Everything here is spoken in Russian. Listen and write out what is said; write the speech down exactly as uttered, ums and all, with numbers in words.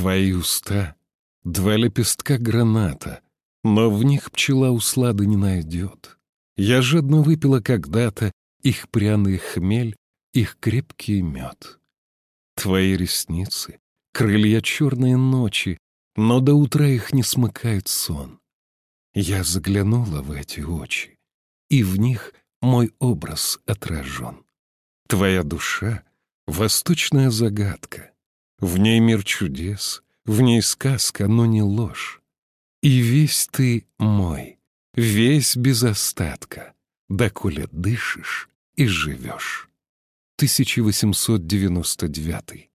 Твои уста — два лепестка граната, но в них пчела услады не найдет. Я жадно выпила когда-то их пряный хмель, их крепкий мед. Твои ресницы — крылья черной ночи, но до утра их не смыкает сон. Я заглянула в эти очи, и в них мой образ отражен. Твоя душа — восточная загадка, в ней мир чудес, в ней сказка, но не ложь. И весь ты мой, весь без остатка, доколе дышишь и живешь. тысяча восемьсот девяносто девятый